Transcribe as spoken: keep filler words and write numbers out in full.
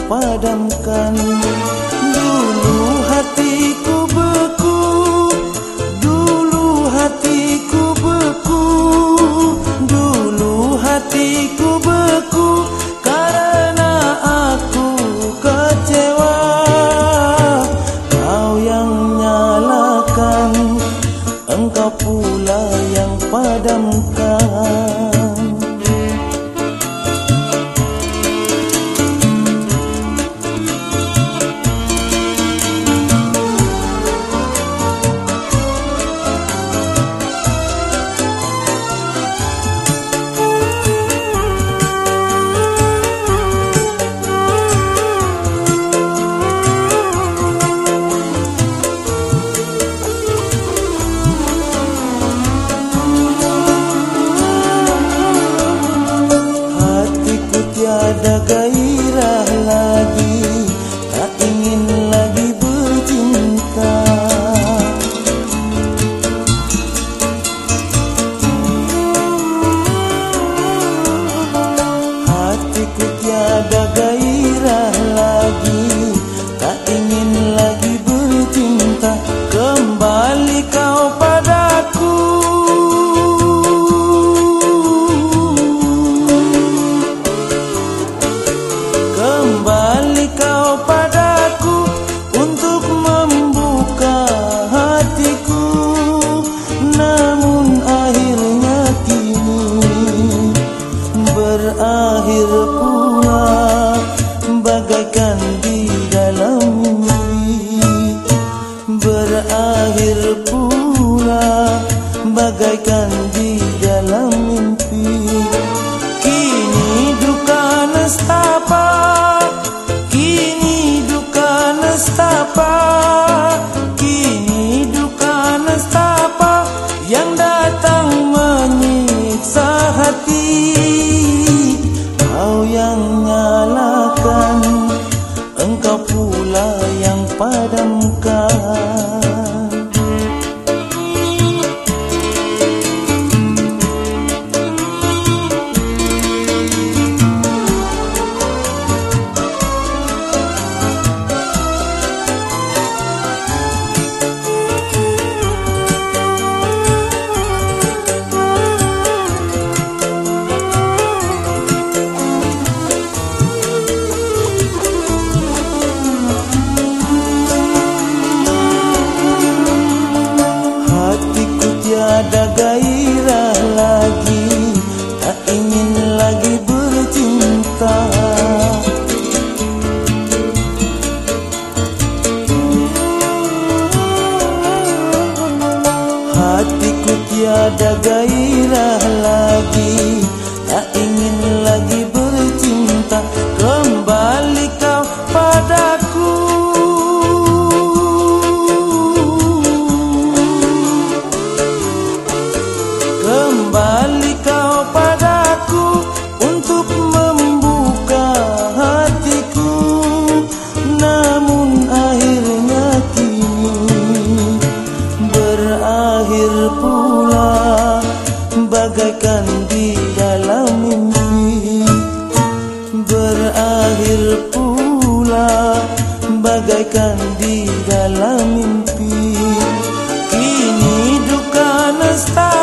padamkan. Dulu hatiku beku, dulu hatiku beku, dulu hatiku beku, karena aku kecewa. Kau yang nyalakan, engkau pula yang padamkan. Tiada gairah lagi, tak ingin lagi bercinta. Hatiku tiada gairah lagi, tak ingin lagi bercinta. Kembali kau padaku, kembali kau padaku untuk membuka hatiku. Namun akhirnya kini berakhir pula, bagaikan di dalam mimpi. Berakhir pula, bagaikan di dalam mimpi. Kini duka nestapa, kini duka nestapa, kini duka nestapa yang datang menyiksa hati. Kau yang nyalakan, engkau pula yang padamkan. Tiada gairah lagi, tak ingin lagi bercinta. Hatiku tiada gairah lagi, tak ingin lagi bercinta. Kembali kau padaku, kembali kau padaku untuk membuka hatiku. Namun akhirnya kini berakhir pula, bagaikan di dalam mimpi. Berakhir pula, bagaikan di dalam mimpi. Kini duka nesta